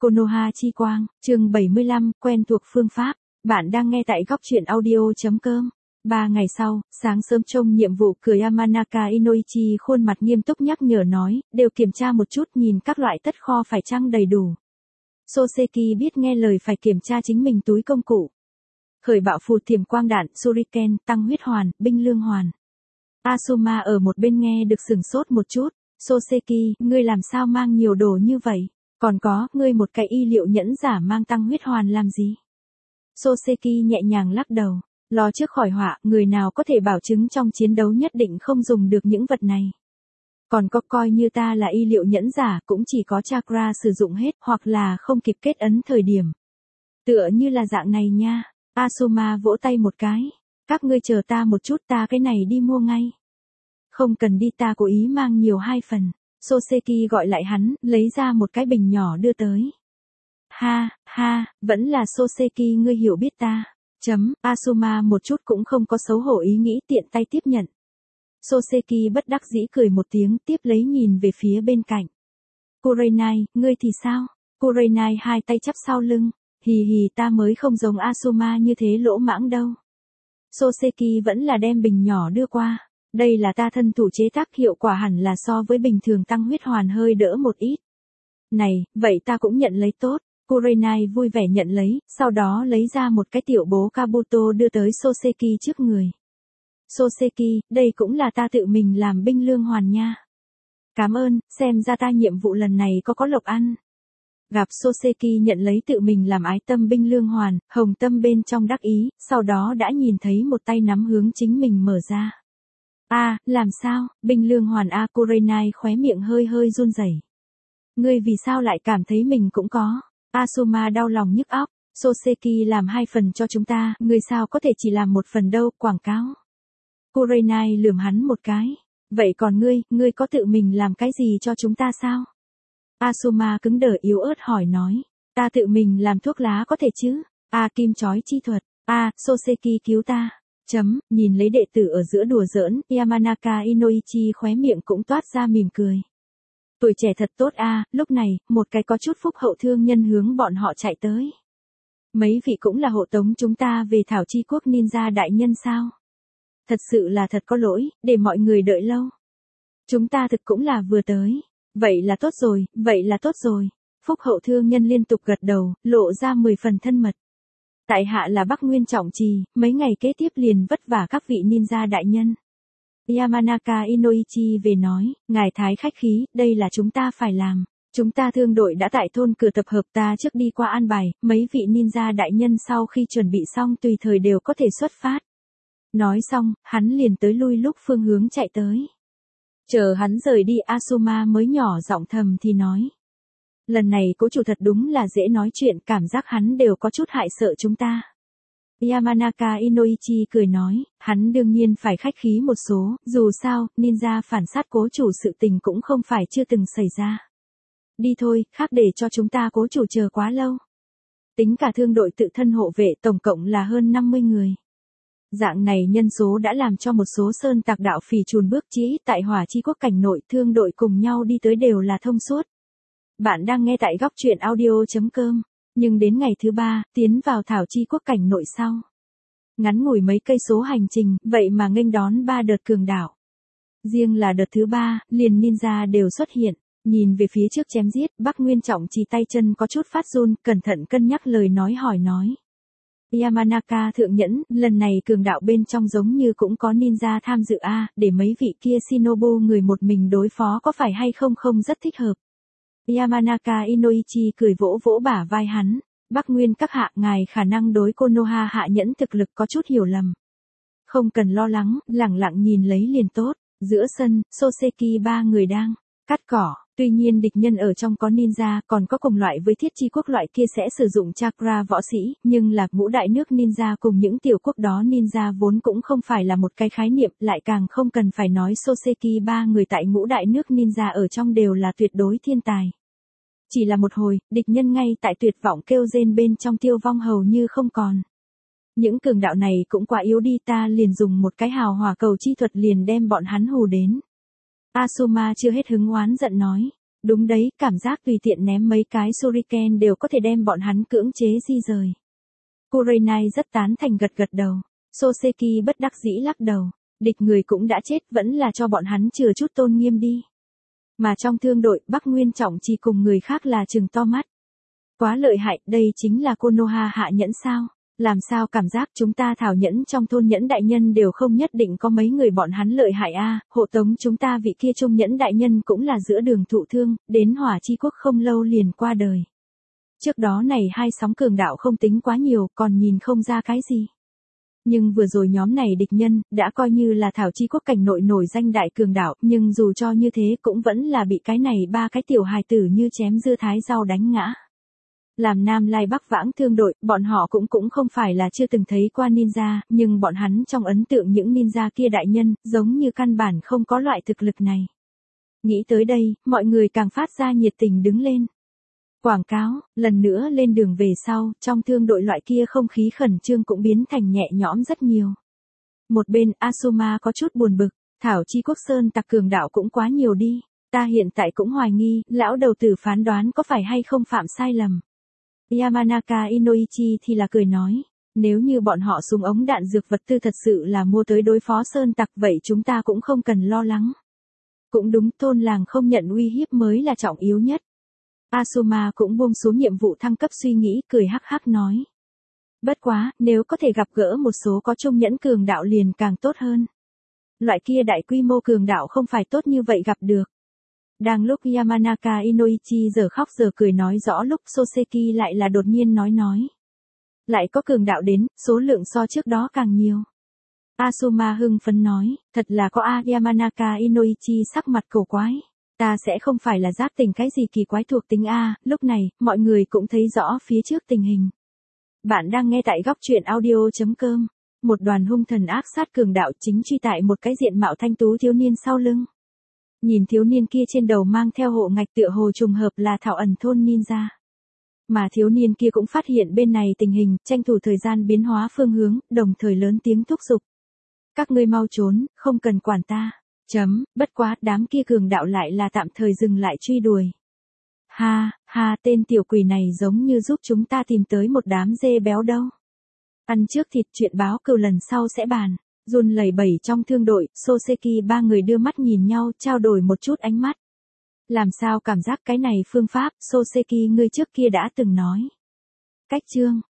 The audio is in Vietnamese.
Konoha chi quang, chương 75, quen thuộc phương pháp. Bạn đang nghe tại góc truyện audio.com. 3 ngày sau, sáng sớm trông nhiệm vụ cửa Yamanaka Inoichi khuôn mặt nghiêm túc nhắc nhở nói, đều kiểm tra một chút nhìn các loại tất kho phải chăng đầy đủ. Soseki biết nghe lời phải kiểm tra chính mình túi công cụ. Khởi bạo phù thiểm quang đạn, shuriken, tăng huyết hoàn, binh lương hoàn. Asuma ở một bên nghe được sửng sốt một chút. Soseki, ngươi làm sao mang nhiều đồ như vậy? Còn có, ngươi một cái y liệu nhẫn giả mang tăng huyết hoàn làm gì? Soseki nhẹ nhàng lắc đầu. Lo trước khỏi họa, người nào có thể bảo chứng trong chiến đấu nhất định không dùng được những vật này. Còn có coi như ta là y liệu nhẫn giả cũng chỉ có chakra sử dụng hết hoặc là không kịp kết ấn thời điểm. Tựa như là dạng này nha. Asuma vỗ tay một cái. Các ngươi chờ ta một chút, ta cái này đi mua ngay. Không cần đi, ta cố ý mang nhiều 2 phần. Soseki gọi lại hắn, lấy ra một cái bình nhỏ đưa tới. Ha, vẫn là Soseki, ngươi hiểu biết ta. Asuma một chút cũng không có xấu hổ ý nghĩ, tiện tay tiếp nhận. Soseki bất đắc dĩ cười một tiếng, tiếp lấy nhìn về phía bên cạnh. Kurenai, ngươi thì sao? Kurenai hai tay chắp sau lưng. Hì, ta mới không giống Asuma như thế lỗ mãng đâu. Soseki vẫn là đem bình nhỏ đưa qua. Đây là ta thân thủ chế tác, hiệu quả hẳn là so với bình thường tăng huyết hoàn hơi đỡ một ít. Này, vậy ta cũng nhận lấy tốt. Kurenai vui vẻ nhận lấy, sau đó lấy ra một cái tiểu bố Kabuto đưa tới Soseki trước người. Soseki, đây cũng là ta tự mình làm binh lương hoàn nha. Cảm ơn, xem ra ta nhiệm vụ lần này có lộc ăn. Gặp Soseki nhận lấy tự mình làm ái tâm binh lương hoàn, hồng tâm bên trong đắc ý, sau đó đã nhìn thấy một tay nắm hướng chính mình mở ra. Làm sao, binh lương hoàn Kurenai khóe miệng hơi run rẩy. Ngươi vì sao lại cảm thấy mình cũng có? Asuma đau lòng nhức óc. Soseki làm 2 phần cho chúng ta, ngươi sao có thể chỉ làm 1 phần đâu, quảng cáo. Kurenai lườm hắn một cái. Vậy còn ngươi có tự mình làm cái gì cho chúng ta sao? Asuma cứng đờ yếu ớt hỏi nói. Ta tự mình làm thuốc lá có thể chứ? Kim chói chi thuật. Soseki cứu ta. Nhìn lấy đệ tử ở giữa đùa giỡn, Yamanaka Inoichi khóe miệng cũng toát ra mỉm cười. Tuổi trẻ thật tốt lúc này, một cái có chút phúc hậu thương nhân hướng bọn họ chạy tới. Mấy vị cũng là hộ tống chúng ta về Thảo Chi Quốc ninja đại nhân sao? Thật sự là thật có lỗi, để mọi người đợi lâu. Chúng ta thực cũng là vừa tới. Vậy là tốt rồi. Phúc hậu thương nhân liên tục gật đầu, lộ ra 10 phần thân mật. Tại hạ là Bắc Nguyên Trọng Trì, mấy ngày kế tiếp liền vất vả các vị ninja đại nhân. Yamanaka Inoichi về nói, ngài thái khách khí, đây là chúng ta phải làm. Chúng ta thương đội đã tại thôn cửa tập hợp, ta trước đi qua an bài, mấy vị ninja đại nhân sau khi chuẩn bị xong tùy thời đều có thể xuất phát. Nói xong, hắn liền tới lui lúc phương hướng chạy tới. Chờ hắn rời đi, Asuma mới nhỏ giọng thầm thì nói. Lần này cố chủ thật đúng là dễ nói chuyện, cảm giác hắn đều có chút hại sợ chúng ta. Yamanaka Inoichi cười nói, hắn đương nhiên phải khách khí một số, dù sao, ninja phản sát cố chủ sự tình cũng không phải chưa từng xảy ra. Đi thôi, khác để cho chúng ta cố chủ chờ quá lâu. Tính cả thương đội tự thân hộ vệ tổng cộng là hơn 50 người. Dạng này nhân số đã làm cho một số sơn tặc đạo phỉ chùn bước, chí ít tại Hỏa Chi Quốc cảnh nội thương đội cùng nhau đi tới đều là thông suốt. Bạn đang nghe tại góc truyện audio.com. Nhưng đến ngày thứ 3, tiến vào Thảo Chi Quốc cảnh nội sau. Ngắn ngủi mấy cây số hành trình, vậy mà nghênh đón 3 đợt cường đảo. Riêng là đợt thứ 3, liền ninja đều xuất hiện. Nhìn về phía trước chém giết, Bắc Nguyên Trọng Trì tay chân có chút phát run, cẩn thận cân nhắc lời nói hỏi nói. Yamanaka thượng nhẫn, lần này cường đạo bên trong giống như cũng có ninja tham dự để mấy vị kia shinobu người một mình đối phó có phải hay không rất thích hợp. Yamanaka Inoichi cười vỗ bả vai hắn. Bắc Nguyên các hạ, ngài khả năng đối Konoha hạ nhẫn thực lực có chút hiểu lầm. Không cần lo lắng, lẳng lặng nhìn lấy liền tốt. Giữa sân, Soseki 3 người đang cắt cỏ. Tuy nhiên địch nhân ở trong có ninja, còn có cùng loại với Thiết Chi Quốc loại kia sẽ sử dụng chakra võ sĩ, nhưng là ngũ đại nước ninja cùng những tiểu quốc đó ninja vốn cũng không phải là một cái khái niệm, lại càng không cần phải nói Soseki 3 người tại ngũ đại nước ninja ở trong đều là tuyệt đối thiên tài. Chỉ là một hồi, địch nhân ngay tại tuyệt vọng kêu rên bên trong tiêu vong hầu như không còn. Những cường đạo này cũng quá yếu đi, ta liền dùng một cái hào hỏa cầu chi thuật liền đem bọn hắn hù đến. Asuma chưa hết hứng oán giận nói. Đúng đấy, cảm giác tùy tiện ném mấy cái shuriken đều có thể đem bọn hắn cưỡng chế di rời. Kurenai rất tán thành gật gật đầu. Soseki bất đắc dĩ lắc đầu. Địch người cũng đã chết, vẫn là cho bọn hắn chừa chút tôn nghiêm đi. Mà trong thương đội, Bắc Nguyên Trọng chỉ cùng người khác là trừng to mắt. Quá lợi hại, đây chính là Konoha hạ nhẫn sao? Làm sao cảm giác chúng ta thảo nhẫn trong thôn nhẫn đại nhân đều không nhất định có mấy người bọn hắn lợi hại a. Hộ tống chúng ta vị kia trung nhẫn đại nhân cũng là giữa đường thụ thương, đến Hỏa Chi Quốc không lâu liền qua đời. Trước đó này hai sóng cường đạo không tính quá nhiều, còn nhìn không ra cái gì. Nhưng vừa rồi nhóm này địch nhân, đã coi như là Thảo Chi Quốc cảnh nội nổi danh đại cường đạo, nhưng dù cho như thế cũng vẫn là bị cái này ba cái tiểu hài tử như chém dưa thái rau đánh ngã. Làm Nam Lai Bắc Vãng thương đội, bọn họ cũng không phải là chưa từng thấy qua ninja, nhưng bọn hắn trong ấn tượng những ninja kia đại nhân, giống như căn bản không có loại thực lực này. Nghĩ tới đây, mọi người càng phát ra nhiệt tình đứng lên. Quảng cáo, lần nữa lên đường về sau, trong thương đội loại kia không khí khẩn trương cũng biến thành nhẹ nhõm rất nhiều. Một bên Asuma có chút buồn bực, Thảo Chi Quốc Sơn tặc cường đạo cũng quá nhiều đi, ta hiện tại cũng hoài nghi, lão đầu tử phán đoán có phải hay không phạm sai lầm. Yamanaka Inoichi thì là cười nói, nếu như bọn họ súng ống đạn dược vật tư thật sự là mua tới đối phó sơn tặc vậy chúng ta cũng không cần lo lắng. Cũng đúng, thôn làng không nhận uy hiếp mới là trọng yếu nhất. Asuma cũng buông xuống nhiệm vụ thăng cấp suy nghĩ, cười hắc hắc nói. Bất quá, nếu có thể gặp gỡ một số có trung nhẫn cường đạo liền càng tốt hơn. Loại kia đại quy mô cường đạo không phải tốt như vậy gặp được. Đang lúc Yamanaka Inoichi giờ khóc giờ cười nói rõ lúc Soseki lại là đột nhiên nói. Lại có cường đạo đến, số lượng so trước đó càng nhiều. Asuma hưng phấn nói, thật là có a. Yamanaka Inoichi sắc mặt cổ quái. Ta sẽ không phải là giác tình cái gì kỳ quái thuộc tính a. Lúc này, mọi người cũng thấy rõ phía trước tình hình. Bạn đang nghe tại góc truyện audio.com. Một đoàn hung thần ác sát cường đạo chính truy tại một cái diện mạo thanh tú thiếu niên sau lưng. Nhìn thiếu niên kia trên đầu mang theo hộ ngạch tựa hồ trùng hợp là Thảo ẩn thôn ninja. Mà thiếu niên kia cũng phát hiện bên này tình hình, tranh thủ thời gian biến hóa phương hướng, đồng thời lớn tiếng thúc giục. Các ngươi mau trốn, không cần quản ta. Bất quá, đám kia cường đạo lại là tạm thời dừng lại truy đuổi. Ha, tên tiểu quỷ này giống như giúp chúng ta tìm tới một đám dê béo đâu. Ăn trước thịt, chuyện báo cừu lần sau sẽ bàn. Run lẩy bẩy trong thương đội, Soseki ba người đưa mắt nhìn nhau, trao đổi một chút ánh mắt. Làm sao cảm giác cái này phương pháp, Soseki ngươi trước kia đã từng nói. Cách chương.